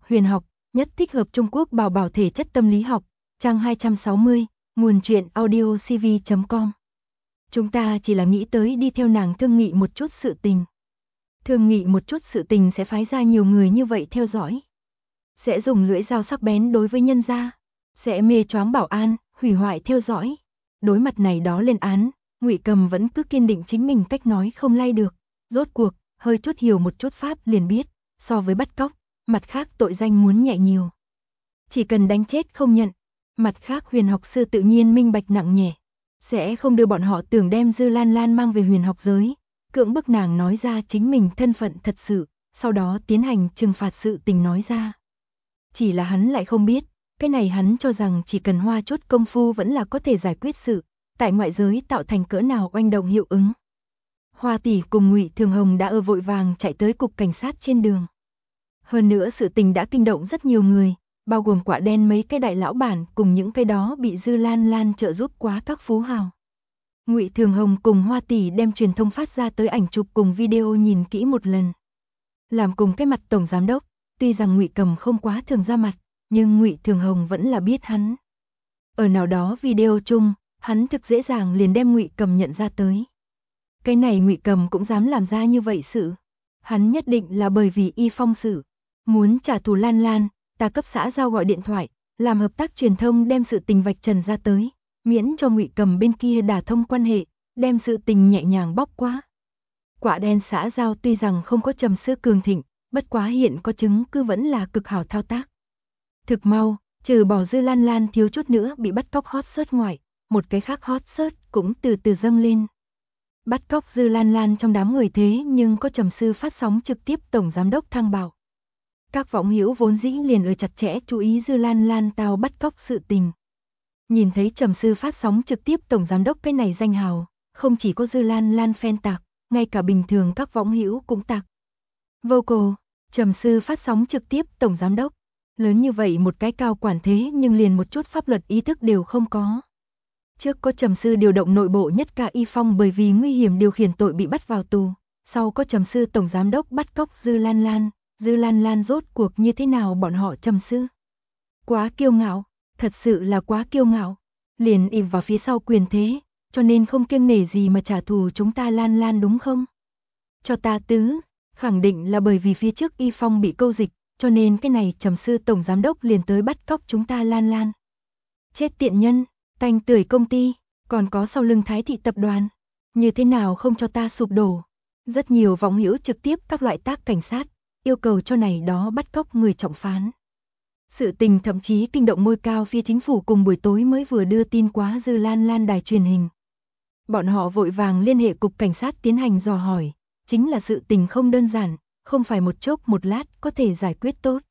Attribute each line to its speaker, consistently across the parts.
Speaker 1: huyền học, nhất thích hợp Trung Quốc bảo bảo thể chất tâm lý học, trang 260, nguồn truyện audiocv.com. Chúng ta chỉ là nghĩ tới đi theo nàng thương nghị một chút sự tình. Thương nghị một chút sự tình sẽ phái ra nhiều người như vậy theo dõi. Sẽ dùng lưỡi dao sắc bén đối với nhân gia, sẽ mê choáng bảo an, hủy hoại theo dõi. Đối mặt này đó lên án, Ngụy Cầm vẫn cứ kiên định chính mình cách nói không lay được. Rốt cuộc, hơi chút hiểu một chút pháp liền biết, so với bắt cóc, mặt khác tội danh muốn nhẹ nhiều. Chỉ cần đánh chết không nhận, mặt khác huyền học sư tự nhiên minh bạch nặng nhẹ, sẽ không đưa bọn họ tưởng đem Dư Lan Lan mang về huyền học giới, cưỡng bức nàng nói ra chính mình thân phận thật sự, sau đó tiến hành trừng phạt sự tình nói ra. Chỉ là hắn lại không biết, cái này hắn cho rằng chỉ cần hoa chút công phu vẫn là có thể giải quyết sự, tại ngoại giới tạo thành cỡ nào oanh động hiệu ứng. Hoa tỷ cùng Ngụy Thường Hồng đã ở vội vàng chạy tới cục cảnh sát trên đường. Hơn nữa sự tình đã kinh động rất nhiều người, bao gồm Quả Đen mấy cái đại lão bản cùng những cái đó bị Dư Lan Lan trợ giúp quá các phú hào. Ngụy Thường Hồng cùng Hoa tỷ đem truyền thông phát ra tới ảnh chụp cùng video nhìn kỹ một lần. Làm cùng cái mặt tổng giám đốc, tuy rằng Ngụy Cầm không quá thường ra mặt, nhưng Ngụy Thường Hồng vẫn là biết hắn. Ở nào đó video chung, hắn thực dễ dàng liền đem Ngụy Cầm nhận ra tới. Cái này Ngụy Cầm cũng dám làm ra như vậy sự. Hắn nhất định là bởi vì Y Phong sự, muốn trả thù Lan Lan, ta cấp xã giao gọi điện thoại, làm hợp tác truyền thông đem sự tình vạch trần ra tới, miễn cho Ngụy Cầm bên kia đả thông quan hệ, đem sự tình nhẹ nhàng bóc qua. Quả Đen xã giao tuy rằng không có Trầm Sư cường thịnh, bất quá hiện có chứng cứ vẫn là cực hảo thao tác. Thực mau, trừ bỏ Dư Lan Lan thiếu chút nữa bị bắt cóc hot search ngoại, một cái khác hot search cũng từ từ dâng lên. Bắt cóc Dư Lan Lan trong đám người thế nhưng có Trầm Sư phát sóng trực tiếp tổng giám đốc thăng bảo. Các võng hữu vốn dĩ liền ở chặt chẽ chú ý Dư Lan Lan tao bắt cóc sự tình. Nhìn thấy Trầm Sư phát sóng trực tiếp tổng giám đốc cái này danh hào, không chỉ có Dư Lan Lan fan tạc, ngay cả bình thường các võng hữu cũng tạc. Vocal, Trầm Sư phát sóng trực tiếp tổng giám đốc, lớn như vậy một cái cao quản thế nhưng liền một chút pháp luật ý thức đều không có. Trước có Trầm Sư điều động nội bộ nhất ca Y Phong bởi vì nguy hiểm điều khiển tội bị bắt vào tù, sau có Trầm Sư tổng giám đốc bắt cóc Dư Lan Lan, Dư Lan Lan rốt cuộc như thế nào bọn họ Trầm Sư. Quá kiêu ngạo, thật sự là quá kiêu ngạo, liền ìm vào phía sau quyền thế, cho nên không kiêng nể gì mà trả thù chúng ta Lan Lan đúng không? Cho ta tứ, khẳng định là bởi vì phía trước Y Phong bị câu dịch, cho nên cái này Trầm Sư tổng giám đốc liền tới bắt cóc chúng ta Lan Lan. Chết tiện nhân, tanh tưởi công ty, còn có sau lưng Thái thị tập đoàn, như thế nào không cho ta sụp đổ. Rất nhiều võng hữu trực tiếp các loại tác cảnh sát, yêu cầu cho này đó bắt cóc người trọng phán. Sự tình thậm chí kinh động ngôi cao phía chính phủ cùng buổi tối mới vừa đưa tin quá Dư Lan Lan đài truyền hình. Bọn họ vội vàng liên hệ cục cảnh sát tiến hành dò hỏi, chính là sự tình không đơn giản, không phải một chốc một lát có thể giải quyết tốt.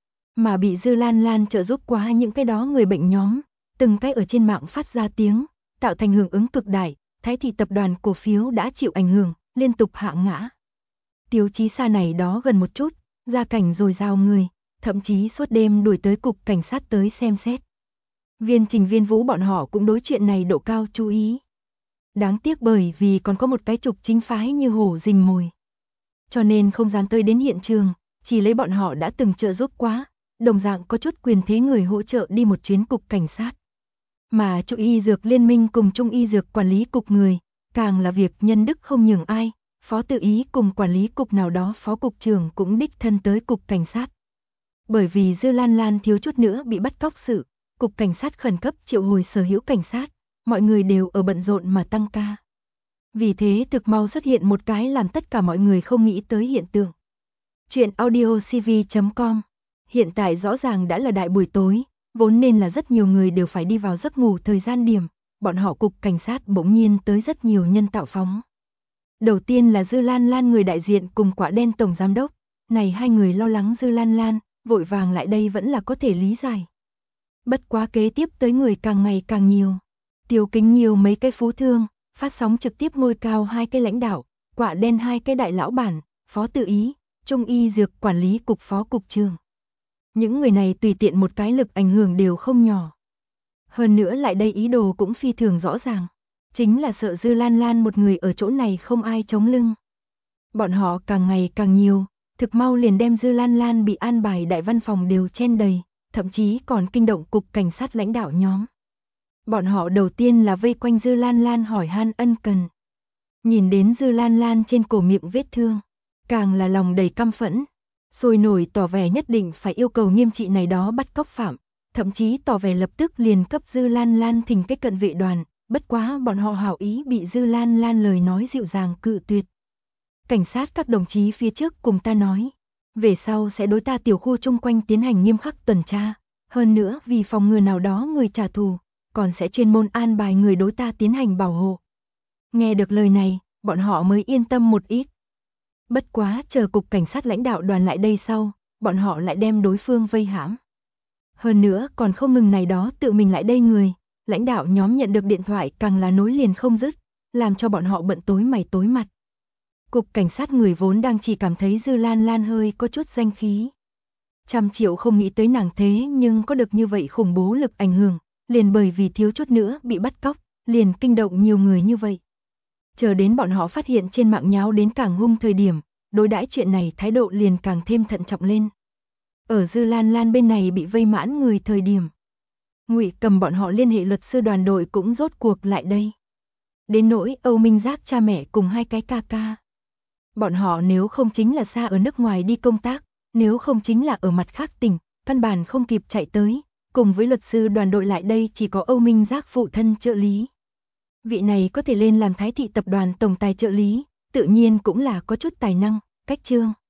Speaker 1: Mà bị Dư Lan Lan trợ giúp quá những cái đó người bệnh nhóm, từng cái ở trên mạng phát ra tiếng, tạo thành hưởng ứng cực đại, Thái thị tập đoàn cổ phiếu đã chịu ảnh hưởng, liên tục hạ ngã. Tiêu chí xa này đó gần một chút, gia cảnh dồi dào người, thậm chí suốt đêm đuổi tới cục cảnh sát tới xem xét. Viên Trình Viên Vũ bọn họ cũng đối chuyện này độ cao chú ý. Đáng tiếc bởi vì còn có một cái trục chính phái như hổ rình mồi, cho nên không dám tới đến hiện trường, chỉ lấy bọn họ đã từng trợ giúp quá, đồng dạng có chút quyền thế người hỗ trợ đi một chuyến cục cảnh sát. Mà Trung y dược liên minh cùng Trung y dược quản lý cục người, càng là việc nhân đức không nhường ai, phó tự ý cùng quản lý cục nào đó phó cục trưởng cũng đích thân tới cục cảnh sát. Bởi vì Dư Lan Lan thiếu chút nữa bị bắt cóc sự, cục cảnh sát khẩn cấp triệu hồi sở hữu cảnh sát, mọi người đều ở bận rộn mà tăng ca. Vì thế thực mau xuất hiện một cái làm tất cả mọi người không nghĩ tới hiện tượng. Chuyện audiocv.com. Hiện tại rõ ràng đã là đại buổi tối, vốn nên là rất nhiều người đều phải đi vào giấc ngủ thời gian điểm, bọn họ cục cảnh sát bỗng nhiên tới rất nhiều nhân tạo phóng. Đầu tiên là Dư Lan Lan người đại diện cùng Quả Đen tổng giám đốc, này hai người lo lắng Dư Lan Lan, vội vàng lại đây vẫn là có thể lý giải. Bất quá kế tiếp tới người càng ngày càng nhiều. Tiêu Kính nhiều mấy cái phú thương, phát sóng trực tiếp ngôi cao hai cái lãnh đạo, Quả Đen hai cái đại lão bản, phó tự ý, Trung y dược quản lý cục phó cục trưởng. Những người này tùy tiện một cái lực ảnh hưởng đều không nhỏ. Hơn nữa lại đây ý đồ cũng phi thường rõ ràng, chính là sợ Dư Lan Lan một người ở chỗ này không ai chống lưng. Bọn họ càng ngày càng nhiều, thực mau liền đem Dư Lan Lan bị an bài đại văn phòng đều chen đầy, thậm chí còn kinh động cục cảnh sát lãnh đạo nhóm. Bọn họ đầu tiên là vây quanh Dư Lan Lan hỏi han ân cần. Nhìn đến Dư Lan Lan trên cổ miệng vết thương, càng là lòng đầy căm phẫn, sôi nổi tỏ vẻ nhất định phải yêu cầu nghiêm trị này đó bắt cóc phạm, thậm chí tỏ vẻ lập tức liền cấp Dư Lan Lan thỉnh cái cận vệ đoàn, bất quá bọn họ hảo ý bị Dư Lan Lan lời nói dịu dàng cự tuyệt. Cảnh sát các đồng chí phía trước cùng ta nói, về sau sẽ đối ta tiểu khu chung quanh tiến hành nghiêm khắc tuần tra, hơn nữa vì phòng ngừa nào đó người trả thù, còn sẽ chuyên môn an bài người đối ta tiến hành bảo hộ. Nghe được lời này, bọn họ mới yên tâm một ít. Bất quá chờ cục cảnh sát lãnh đạo đoàn lại đây sau, bọn họ lại đem đối phương vây hãm. Hơn nữa còn không ngừng này đó tự mình lại đây người, lãnh đạo nhóm nhận được điện thoại càng là nối liền không dứt, làm cho bọn họ bận tối mày tối mặt. Cục cảnh sát người vốn đang chỉ cảm thấy Dư Lan Lan hơi có chút danh khí. 100 triệu không nghĩ tới nàng thế nhưng có được như vậy khủng bố lực ảnh hưởng, liền bởi vì thiếu chút nữa bị bắt cóc, liền kinh động nhiều người như vậy. Chờ đến bọn họ phát hiện trên mạng nháo đến càng hung thời điểm, đối đãi chuyện này thái độ liền càng thêm thận trọng lên. Ở Dư Lan Lan bên này bị vây mãn người thời điểm, Ngụy Cầm bọn họ liên hệ luật sư đoàn đội cũng rốt cuộc lại đây. Đến nỗi Âu Minh Giác cha mẹ cùng hai cái ca ca. Bọn họ nếu không chính là xa ở nước ngoài đi công tác, nếu không chính là ở mặt khác tỉnh, căn bản không kịp chạy tới, cùng với luật sư đoàn đội lại đây chỉ có Âu Minh Giác phụ thân trợ lý. Vị này có thể lên làm Thái thị tập đoàn tổng tài trợ lý, tự nhiên cũng là có chút tài năng, cách chương.